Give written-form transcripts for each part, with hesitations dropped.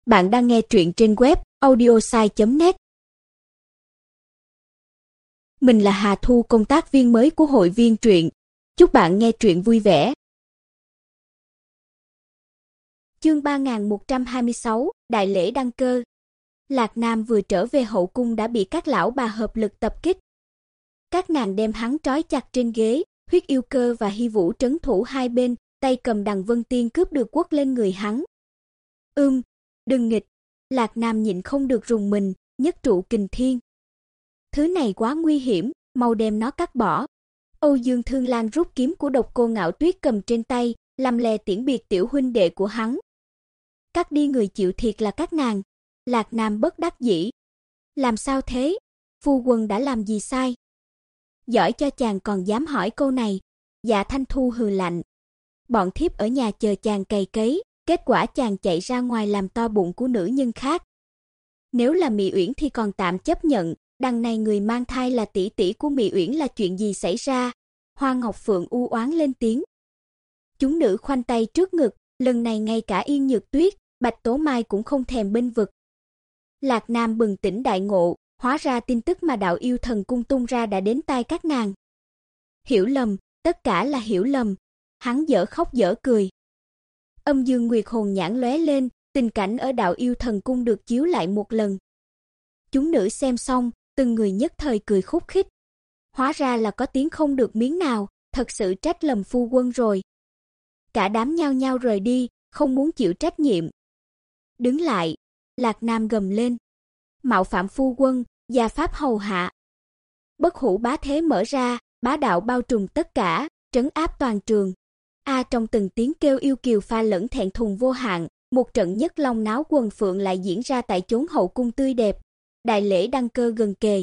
Bạn đang nghe truyện trên web audiosai.net. Mình là Hà Thu, công tác viên mới của hội viên truyện. Chúc bạn nghe truyện vui vẻ. Chương 3126, Đại lễ đăng cơ. Lạc Nam vừa trở về hậu cung đã bị các lão bà hợp lực tập kích. Các nàng đem hắn trói chặt trên ghế, Huyết Yêu Cơ và Hy Vũ trấn thủ hai bên, tay cầm Đằng Vân Tiên cướp được quất lên người hắn. Đừng nghịch. Lạc Nam nhịn không được rùng mình, nhất trụ kình thiên. Thứ này quá nguy hiểm, mau đem nó cắt bỏ. Âu Dương Thương Lan rút kiếm của Độc Cô Ngạo Tuyết cầm trên tay, làm lè tiễn biệt tiểu huynh đệ của hắn. Cắt đi, người chịu thiệt là các nàng. Lạc Nam bất đắc dĩ. Làm sao thế? Phu quân đã làm gì sai? Giỏi cho chàng còn dám hỏi câu này. Dạ Thanh Thu hừ lạnh. Bọn thiếp ở nhà chờ chàng cày cấy, kết quả chàng chạy ra ngoài làm to bụng của nữ nhân khác. Nếu là Mị Uyển thì còn tạm chấp nhận, đằng này người mang thai là tỷ tỷ của Mị Uyển, là chuyện gì xảy ra? Hoa Ngọc Phượng u oán lên tiếng. Chúng nữ khoanh tay trước ngực, lần này ngay cả Yên Nhược Tuyết, Bạch Tố Mai cũng không thèm bênh vực. Lạc Nam bừng tỉnh đại ngộ, hóa ra tin tức mà Đạo Yêu Thần Cung tung ra đã đến tai các nàng. Hiểu lầm, tất cả là hiểu lầm. Hắn dở khóc dở cười. Âm Dương Nguyệt hồn nhãn lóe lên, tình cảnh ở Đạo Yêu Thần Cung được chiếu lại một lần. Chúng nữ xem xong, từng người nhất thời cười khúc khích. Hóa ra là có tiếng không được miếng nào, thật sự trách lầm phu quân rồi. Cả đám nhao nhao rời đi, không muốn chịu trách nhiệm. Đứng lại, Lạc Nam gầm lên. Mạo phạm phu quân, gia pháp hầu hạ. Bất hủ bá thế mở ra, bá đạo bao trùm tất cả, trấn áp toàn trường. Trong từng tiếng kêu yêu kiều pha lẫn thẹn thùng vô hạn, một trận nhất long náo quần phượng lại diễn ra tại chốn hậu cung tươi đẹp. Đại lễ đăng cơ gần kề.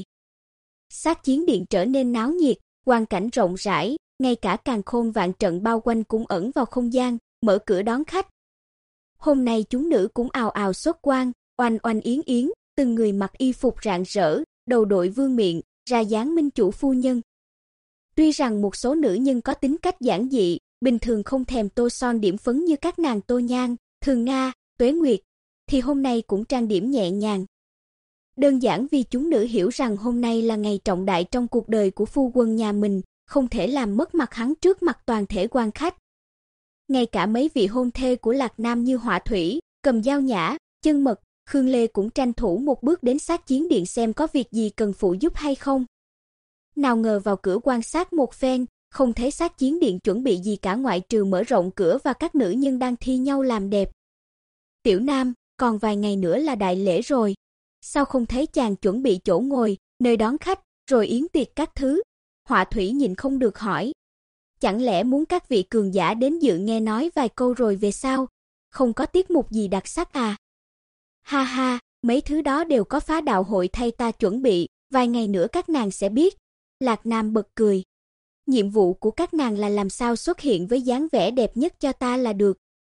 Sát chiến điện trở nên náo nhiệt, quang cảnh rộng rãi, ngay cả càn khôn vạn trận bao quanh cũng ẩn vào không gian, mở cửa đón khách. Hôm nay chúng nữ cũng ào ào xuất quan, oanh oanh yến yến, từng người mặc y phục rạng rỡ, đầu đội vương miện, ra dáng minh chủ phu nhân. Tuy rằng một số nữ nhân có tính cách giản dị, bình thường không thèm tô son điểm phấn như các nàng Tô Nhan, Thường Nga, Tuế Nguyệt, thì hôm nay cũng trang điểm nhẹ nhàng. Đơn giản vì chúng nữ hiểu rằng hôm nay là ngày trọng đại trong cuộc đời của phu quân nhà mình, không thể làm mất mặt hắn trước mặt toàn thể quan khách. Ngay cả mấy vị hôn thê của Lạc Nam như Họa Thủy, Cầm Dao Nhã, Chân Mật, Khương Lê cũng tranh thủ một bước đến sát chiến điện xem có việc gì cần phụ giúp hay không. Nào ngờ vào cửa quan sát một phen, không thấy sát chiến điện chuẩn bị gì cả ngoại trừ mở rộng cửa và các nữ nhân đang thi nhau làm đẹp. Tiểu Nam, còn vài ngày nữa là đại lễ rồi. Sao không thấy chàng chuẩn bị chỗ ngồi, nơi đón khách, rồi yến tiệc các thứ? Họa Thủy nhịn không được hỏi. Chẳng lẽ muốn các vị cường giả đến dự nghe nói vài câu rồi về sao? Không có tiết mục gì đặc sắc à? Ha ha, mấy thứ đó đều có phá đạo hội thay ta chuẩn bị, vài ngày nữa các nàng sẽ biết. Lạc Nam bật cười. Nhiệm vụ của các nàng là làm sao xuất hiện với dáng vẻ đẹp nhất cho ta là được.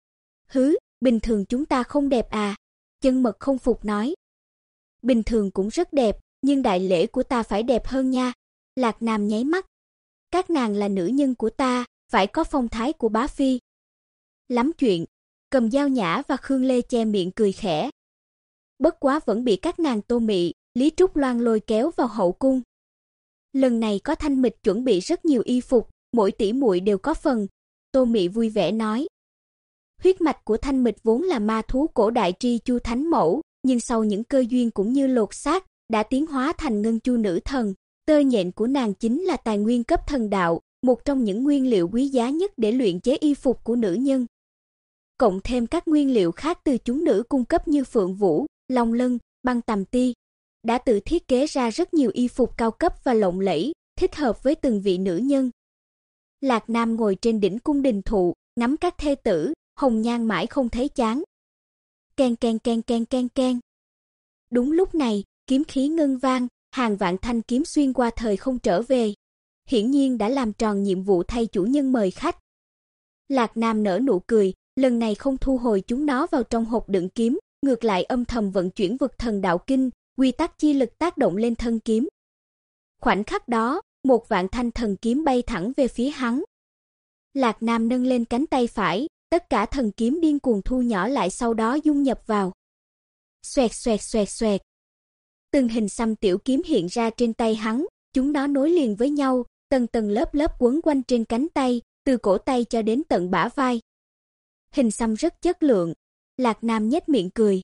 Bình thường chúng ta không đẹp à? Chân Mật không phục nói. Bình thường cũng rất đẹp, nhưng đại lễ của ta phải đẹp hơn nha. Lạc Nam nháy mắt. Các nàng là nữ nhân của ta, phải có phong thái của bá phi. Lắm chuyện. Cầm Dao Nhã và Khương Lê che miệng cười khẽ. Bất quá vẫn bị các nàng Tô Mị, Lý Trúc Loan lôi kéo vào hậu cung. Lần này có Thanh Mịch chuẩn bị rất nhiều y phục, mỗi tỷ muội đều có phần. Tô Mị vui vẻ nói. Huyết mạch của Thanh Mịch vốn là ma thú cổ đại tri chu thánh mẫu, nhưng sau những cơ duyên cũng như lột xác, đã tiến hóa thành ngân chu nữ thần. Tơ nhện của nàng chính là tài nguyên cấp thần đạo, một trong những nguyên liệu quý giá nhất để luyện chế y phục của nữ nhân. Cộng thêm các nguyên liệu khác từ chúng nữ cung cấp như phượng vũ, long lân, băng tầm ti, đã tự thiết kế ra rất nhiều y phục cao cấp và lộng lẫy, thích hợp với từng vị nữ nhân. Lạc Nam ngồi trên đỉnh cung đình thụ, ngắm các thê tử, hồng nhan mãi không thấy chán. Keng keng keng keng keng keng. Đúng lúc này, kiếm khí ngân vang, hàng vạn thanh kiếm xuyên qua thời không trở về. Hiển nhiên đã làm tròn nhiệm vụ thay chủ nhân mời khách. Lạc Nam nở nụ cười, lần này không thu hồi chúng nó vào trong hộp đựng kiếm, ngược lại âm thầm vận chuyển vực thần đạo kinh, quy tắc chi lực tác động lên thân kiếm. Khoảnh khắc đó, một vạn thanh thần kiếm bay thẳng về phía hắn. Lạc Nam nâng lên cánh tay phải, tất cả thần kiếm điên cuồng thu nhỏ lại sau đó dung nhập vào. Xoẹt xoẹt xoẹt xoẹt. Từng hình xăm tiểu kiếm hiện ra trên tay hắn, chúng nó nối liền với nhau, tầng tầng lớp lớp quấn quanh trên cánh tay, từ cổ tay cho đến tận bả vai. Hình xăm rất chất lượng, Lạc Nam nhếch miệng cười.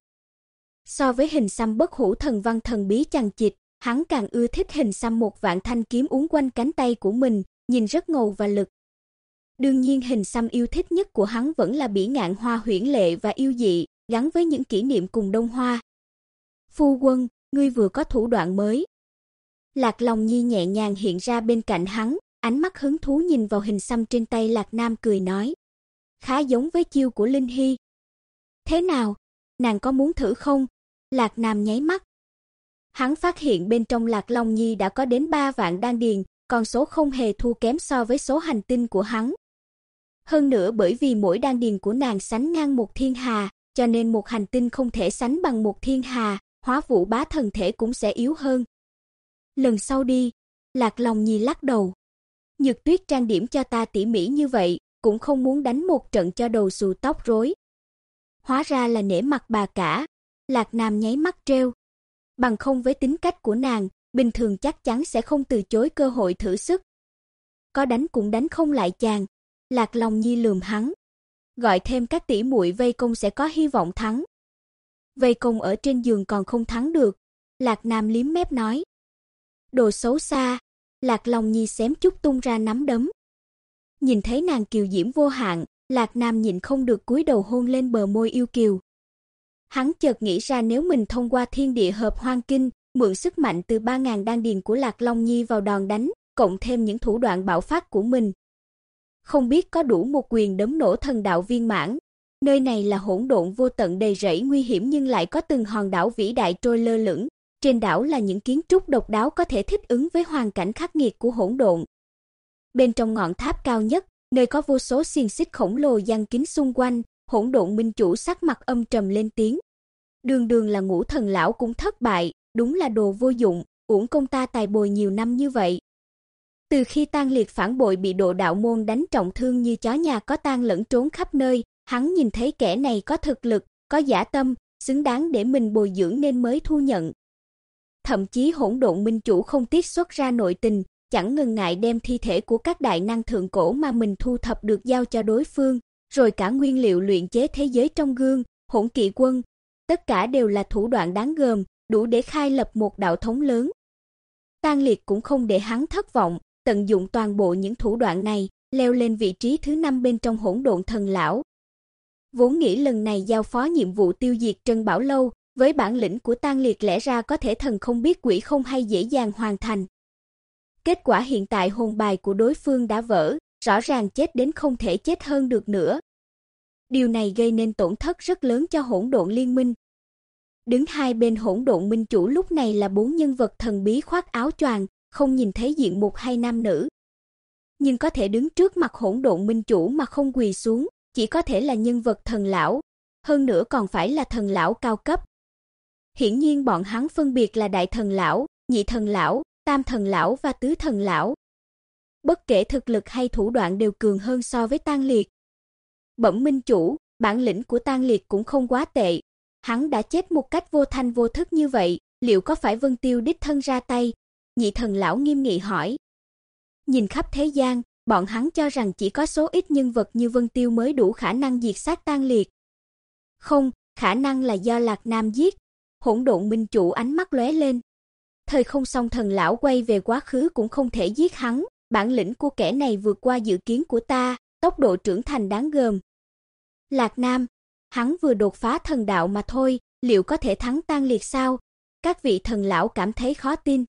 So với hình xăm bất hủ thần văn thần bí chằng chịt, hắn càng ưa thích hình xăm một vạn thanh kiếm uốn quanh cánh tay của mình, nhìn rất ngầu và lực. Đương nhiên hình xăm yêu thích nhất của hắn vẫn là bỉ ngạn hoa huyễn lệ và yêu dị, gắn với những kỷ niệm cùng Đông Hoa. Phu quân, ngươi vừa có thủ đoạn mới. Lạc Long Nhi nhẹ nhàng hiện ra bên cạnh hắn, ánh mắt hứng thú nhìn vào hình xăm trên tay Lạc Nam cười nói. Khá giống với chiêu của Linh Hy. Thế nào? Nàng có muốn thử không? Lạc Nam nháy mắt. Hắn phát hiện bên trong Lạc Long Nhi đã có đến 3 vạn đan điền, con số không hề thua kém so với số hành tinh của hắn. Hơn nữa bởi vì mỗi đan điền của nàng sánh ngang một thiên hà, cho nên một hành tinh không thể sánh bằng một thiên hà, Hóa Vũ Bá thần thể cũng sẽ yếu hơn. Lần sau đi, Lạc Long Nhi lắc đầu. Nhược Tuyết trang điểm cho ta tỉ mỉ như vậy, cũng không muốn đánh một trận cho đầu xù tóc rối. Hóa ra là nể mặt bà cả, Lạc Nam nháy mắt trêu. Bằng không với tính cách của nàng, bình thường chắc chắn sẽ không từ chối cơ hội thử sức. Có đánh cũng đánh không lại chàng, Lạc Long Nhi lườm hắn. Gọi thêm các tỷ muội vây công sẽ có hy vọng thắng. Vây công ở trên giường còn không thắng được, Lạc Nam liếm mép nói. Đồ xấu xa, Lạc Long Nhi xém chút tung ra nắm đấm. Nhìn thấy nàng kiều diễm vô hạn, Lạc Nam nhịn không được cúi đầu hôn lên bờ môi yêu kiều. Hắn chợt nghĩ ra nếu mình thông qua thiên địa hợp hoang kinh, mượn sức mạnh từ 3.000 đan điền của Lạc Long Nhi vào đòn đánh, cộng thêm những thủ đoạn bạo phát của mình. Không biết có đủ một quyền đấm nổ thần đạo viên mãn. Nơi này là hỗn độn vô tận đầy rẫy nguy hiểm nhưng lại có từng hòn đảo vĩ đại trôi lơ lửng. Trên đảo là những kiến trúc độc đáo có thể thích ứng với hoàn cảnh khắc nghiệt của hỗn độn. Bên trong ngọn tháp cao nhất, nơi có vô số xiềng xích khổng lồ giăng kín xung quanh, hỗn độn minh chủ sắc mặt âm trầm lên tiếng. Đường đường là Ngũ Thần lão cũng thất bại, đúng là đồ vô dụng, uổng công ta tài bồi nhiều năm như vậy. Từ khi Tang Liệt phản bội bị Độ Đạo môn đánh trọng thương như chó nhà có tang lẫn trốn khắp nơi, hắn nhìn thấy kẻ này có thực lực, có dã tâm, xứng đáng để mình bồi dưỡng nên mới thu nhận. Thậm chí hỗn độn minh chủ không tiết xuất ra nội tình, chẳng ngần ngại đem thi thể của các đại năng thượng cổ mà mình thu thập được giao cho đối phương, rồi cả nguyên liệu luyện chế thế giới trong gương, Hỗn Kỵ quân, tất cả đều là thủ đoạn đáng gờm, đủ để khai lập một đạo thống lớn. Tang Liệt cũng không để hắn thất vọng, tận dụng toàn bộ những thủ đoạn này, leo lên vị trí thứ 5 bên trong hỗn độn thần lão. Vốn nghĩ lần này giao phó nhiệm vụ tiêu diệt Trân Bảo Lâu, với bản lĩnh của Tang Liệt lẽ ra có thể thần không biết quỷ không hay dễ dàng hoàn thành. Kết quả hiện tại hồn bài của đối phương đã vỡ, rõ ràng chết đến không thể chết hơn được nữa. Điều này gây nên tổn thất rất lớn cho hỗn độn liên minh. Đứng hai bên hỗn độn minh chủ lúc này là 4 nhân vật thần bí khoác áo choàng, không nhìn thấy diện mục hay nam nữ. Nhưng có thể đứng trước mặt hỗn độn minh chủ mà không quỳ xuống, chỉ có thể là nhân vật thần lão, hơn nữa còn phải là thần lão cao cấp. Hiển nhiên bọn hắn phân biệt là đại thần lão, nhị thần lão, tam thần lão và tứ thần lão. Bất kể thực lực hay thủ đoạn đều cường hơn so với Tang Liệt. Bẩm minh chủ, bản lĩnh của Tang Liệt cũng không quá tệ. Hắn đã chết một cách vô thanh vô thức như vậy, liệu có phải Vân Tiêu đích thân ra tay? Nhị thần lão nghiêm nghị hỏi. Nhìn khắp thế gian, bọn hắn cho rằng chỉ có số ít nhân vật như Vân Tiêu mới đủ khả năng diệt sát Tang Liệt. Không, khả năng là do Lạc Nam giết. Hỗn độn minh chủ ánh mắt lóe lên. Thời không song thần lão quay về quá khứ cũng không thể giết hắn, bản lĩnh của kẻ này vượt qua dự kiến của ta, tốc độ trưởng thành đáng gờm. Lạc Nam, hắn vừa đột phá thần đạo mà thôi, liệu có thể thắng Tang Liệt sao? Các vị thần lão cảm thấy khó tin.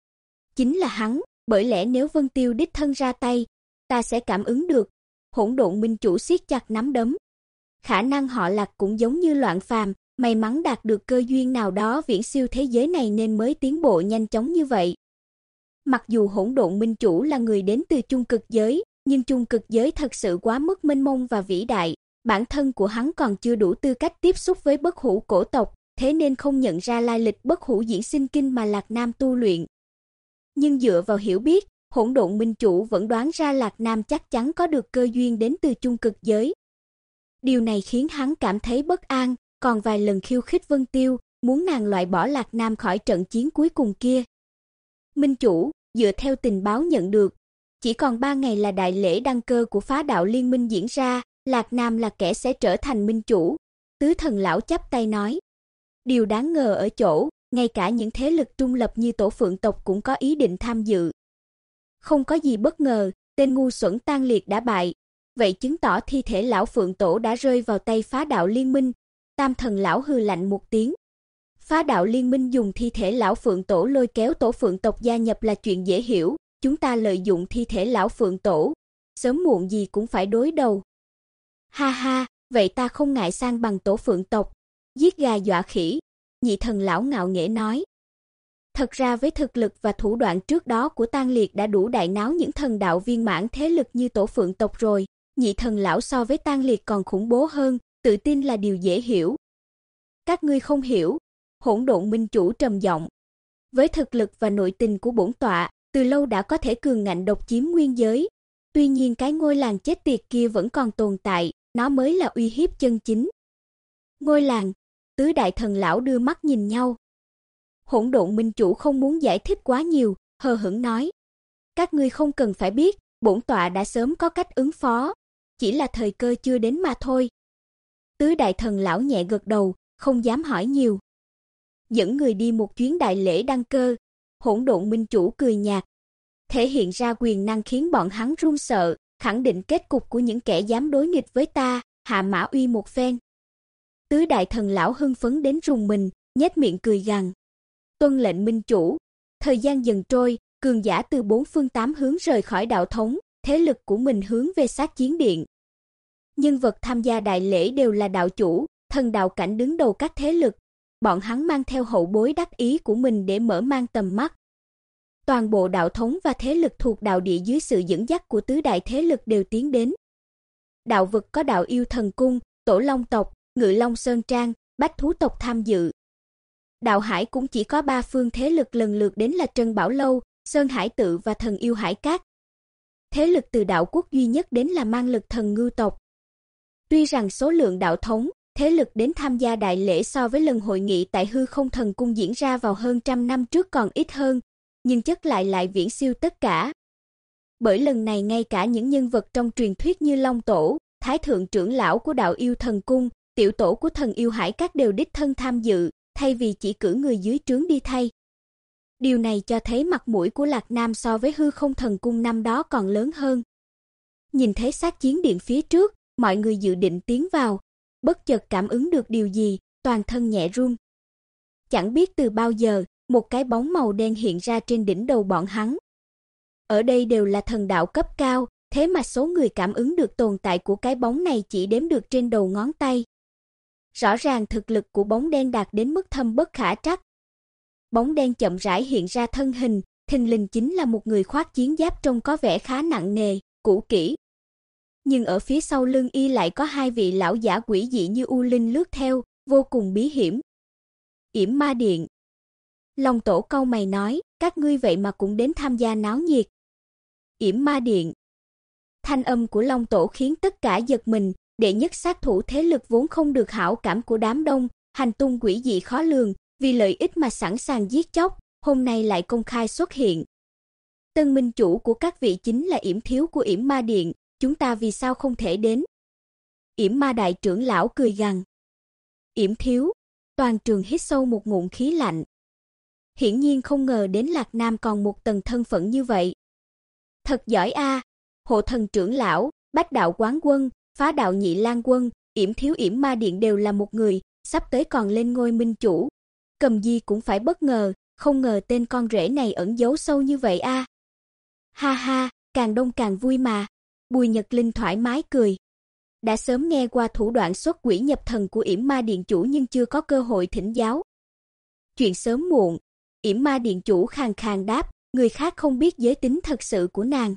Chính là hắn, bởi lẽ nếu Vân Tiêu đích thân ra tay, ta sẽ cảm ứng được. Hỗn độn minh chủ siết chặt nắm đấm. Khả năng họ Lạc cũng giống như Loạn Phàm, may mắn đạt được cơ duyên nào đó viễn siêu thế giới này nên mới tiến bộ nhanh chóng như vậy. Mặc dù hỗn độn minh chủ là người đến từ chung cực giới, nhưng chung cực giới thật sự quá mức mênh mông và vĩ đại, bản thân của hắn còn chưa đủ tư cách tiếp xúc với bất hủ cổ tộc, thế nên không nhận ra lai lịch bất hủ diễn sinh kinh mà Lạc Nam tu luyện. Nhưng dựa vào hiểu biết, hỗn độn minh chủ vẫn đoán ra Lạc Nam chắc chắn có được cơ duyên đến từ chung cực giới. Điều này khiến hắn cảm thấy bất an, còn vài lần khiêu khích Vân Tiêu, muốn nàng loại bỏ Lạc Nam khỏi trận chiến cuối cùng kia. Minh chủ, dựa theo tình báo nhận được, chỉ còn 3 ngày là đại lễ đăng cơ của Phá Đạo Liên Minh diễn ra, Lạc Nam là kẻ sẽ trở thành minh chủ. Tứ Thần lão chắp tay nói. Điều đáng ngờ ở chỗ, ngay cả những thế lực trung lập như Tổ Phượng tộc cũng có ý định tham dự. Không có gì bất ngờ, tên ngu xuẩn Tang Liệt đã bại, vậy chứng tỏ thi thể lão Phượng Tổ đã rơi vào tay Phá Đạo Liên Minh. Tam Thần lão hừ lạnh một tiếng. Phá Đạo Liên Minh dùng thi thể lão Phượng Tổ lôi kéo Tổ Phượng tộc gia nhập là chuyện dễ hiểu, chúng ta lợi dụng thi thể lão Phượng Tổ, sớm muộn gì cũng phải đối đầu. Ha ha, vậy ta không ngại sang bằng Tổ Phượng tộc, giết gà dọa khỉ, Nhị Thần lão ngạo nghễ nói. Thật ra với thực lực và thủ đoạn trước đó của Tang Liệt đã đủ đại náo những thần đạo viên mãn thế lực như Tổ Phượng tộc rồi, Nhị Thần lão so với Tang Liệt còn khủng bố hơn, tự tin là điều dễ hiểu. Các ngươi không hiểu, Hỗn Độn Minh chủ trầm giọng. Với thực lực và nội tình của bổn tọa, từ lâu đã có thể cường ngạnh độc chiếm nguyên giới. Tuy nhiên cái ngôi làng chết tiệt kia vẫn còn tồn tại, nó mới là uy hiếp chân chính. Ngôi làng, tứ đại thần lão đưa mắt nhìn nhau. Hỗn Độn Minh chủ không muốn giải thích quá nhiều, hờ hững nói. Các ngươi không cần phải biết, bổn tọa đã sớm có cách ứng phó, chỉ là thời cơ chưa đến mà thôi. Tứ đại thần lão nhẹ gật đầu, không dám hỏi nhiều. Dẫn người đi một chuyến đại lễ đăng cơ, Hỗn Độn Minh chủ cười nhạt, thể hiện ra quyền năng khiến bọn hắn run sợ, khẳng định kết cục của những kẻ dám đối nghịch với ta, hạ mã uy một phen. Tứ đại thần lão hưng phấn đến rùng mình, nhếch miệng cười gằn. Tuân lệnh minh chủ. Thời gian dần trôi, cường giả từ 4 phương 8 hướng rời khỏi đạo thống, thế lực của mình hướng về sát chiến điện. Nhân vật tham gia đại lễ đều là đạo chủ, thần đạo cảnh đứng đầu các thế lực. Bọn hắn mang theo hậu bối đắc ý của mình để mở mang tầm mắt. Toàn bộ đạo thống và thế lực thuộc đạo địa dưới sự dẫn dắt của tứ đại thế lực đều tiến đến. Đạo vực có đạo yêu thần cung, Tổ Long tộc, Ngự Long Sơn Trang, Bách Thú tộc tham dự. Đạo hải cũng chỉ có 3 phương thế lực lần lượt đến là Trân Bảo Lâu, Sơn Hải Tự và Thần Yêu Hải Cát. Thế lực từ đạo quốc duy nhất đến là Mang Lực Thần Ngưu tộc. Tuy rằng số lượng đạo thống, thế lực đến tham gia đại lễ so với lần hội nghị tại Hư Không Thần Cung diễn ra vào hơn 100 năm trước còn ít hơn, nhưng chất lại viễn siêu tất cả. Bởi lần này ngay cả những nhân vật trong truyền thuyết như Long Tổ, Thái Thượng trưởng lão của đạo yêu thần cung, tiểu tổ của Thần Yêu Hải Các đều đích thân tham dự, thay vì chỉ cử người dưới trướng đi thay. Điều này cho thấy mặt mũi của Lạc Nam so với Hư Không Thần Cung năm đó còn lớn hơn. Nhìn thấy sát chiến điện phía trước, mọi người dự định tiến vào, bất chợt cảm ứng được điều gì, toàn thân nhẹ run. Chẳng biết từ bao giờ, một cái bóng màu đen hiện ra trên đỉnh đầu bọn hắn. Ở đây đều là thần đạo cấp cao, thế mà số người cảm ứng được tồn tại của cái bóng này chỉ đếm được trên đầu ngón tay. Rõ ràng thực lực của bóng đen đạt đến mức thâm bất khả trắc. Bóng đen chậm rãi hiện ra thân hình, thình lình chính là một người khoác chiến giáp trông có vẻ khá nặng nề, cũ kỹ. Nhưng ở phía sau lưng y lại có 2 vị lão giả quỷ dị như u linh lướt theo, vô cùng bí hiểm. Yểm Ma Điện. Long Tổ cau mày nói, các ngươi vậy mà cũng đến tham gia náo nhiệt. Yểm Ma Điện. Thanh âm của Long Tổ khiến tất cả giật mình, đệ nhất sát thủ thế lực vốn không được hảo cảm của đám đông, hành tung quỷ dị khó lường, vì lợi ích mà sẵn sàng giết chóc, hôm nay lại công khai xuất hiện. Tân minh chủ của các vị chính là Yểm Thiếu của Yểm Ma Điện, chúng ta vì sao không thể đến? Yểm Ma đại trưởng lão cười gằn. Yểm Thiếu, toàn trường hít sâu một ngụm khí lạnh. Hiển nhiên không ngờ đến Lạc Nam còn một tầng thân phận như vậy. Thật giỏi a, Hộ Thần trưởng lão, Bách đạo quán quân, Phá đạo nhị lang quân, Yểm Thiếu Yểm Ma Điện đều là một người, sắp tới còn lên ngôi minh chủ. Cầm Di cũng phải bất ngờ, không ngờ tên con rể này ẩn giấu sâu như vậy a. Ha ha, càng đông càng vui mà. Bùi Nhật Linh thoải mái cười. Đã sớm nghe qua thủ đoạn xuất quỷ nhập thần của Yểm Ma Điện chủ nhưng chưa có cơ hội thỉnh giáo. Chuyện sớm muộn, Yểm Ma Điện chủ khàn khàn đáp, người khác không biết giới tính thật sự của nàng.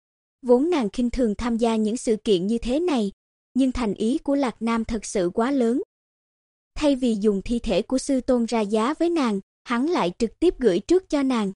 Vốn nàng khinh thường tham gia những sự kiện như thế này, nhưng thành ý của Lạc Nam thật sự quá lớn. Thay vì dùng thi thể của sư tôn ra giá với nàng, hắn lại trực tiếp gửi trước cho nàng.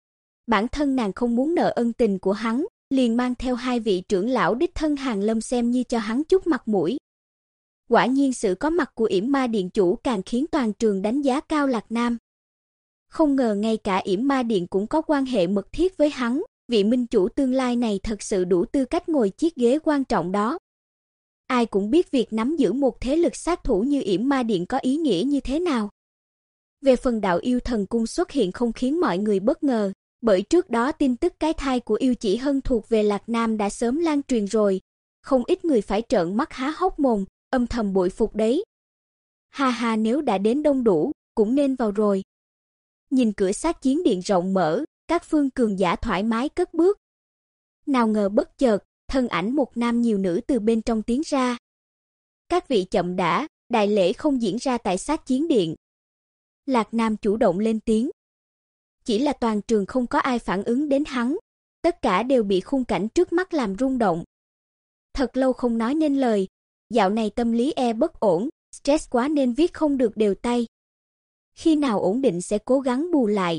Bản thân nàng không muốn nợ ân tình của hắn, liền mang theo 2 vị trưởng lão đích thân hàng lâm xem như cho hắn chút mặt mũi. Quả nhiên sự có mặt của Yểm Ma Điện chủ càng khiến toàn trường đánh giá cao Lạc Nam. Không ngờ ngay cả Yểm Ma Điện cũng có quan hệ mật thiết với hắn, vị minh chủ tương lai này thật sự đủ tư cách ngồi chiếc ghế quan trọng đó. Ai cũng biết việc nắm giữ một thế lực sát thủ như Yểm Ma Điện có ý nghĩa như thế nào. Về phần Đạo Yêu Thần Cung xuất hiện không khiến mọi người bất ngờ, bởi trước đó tin tức cái thai của Yêu Chỉ Hân thuộc về Lạc Nam đã sớm lan truyền rồi, không ít người phải trợn mắt há hốc mồm, âm thầm bội phục đấy. Ha ha, nếu đã đến đông đủ, cũng nên vào rồi. Nhìn cửa sát chiến điện rộng mở, các phương cường giả thoải mái cất bước. Nào ngờ bất chợt, thân ảnh một nam nhiều nữ từ bên trong tiến ra. Các vị chậm đã, đại lễ không diễn ra tại sát chiến điện. Lạc Nam chủ động lên tiếng. Chỉ là toàn trường không có ai phản ứng đến hắn, tất cả đều bị khung cảnh trước mắt làm rung động. Thật lâu không nói nên lời, dạo này tâm lý bất ổn, stress quá nên viết không được đều tay. Khi nào ổn định sẽ cố gắng bù lại.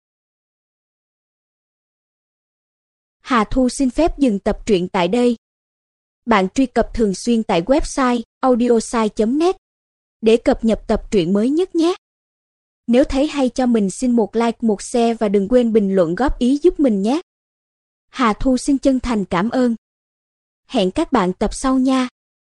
Hà Thu xin phép dừng tập truyện tại đây. Bạn truy cập thường xuyên tại website audiosai.net để cập nhật tập truyện mới nhất nhé. Nếu thấy hay cho mình xin một like, một share và đừng quên bình luận góp ý giúp mình nhé. Hà Thu xin chân thành cảm ơn. Hẹn các bạn tập sau nha.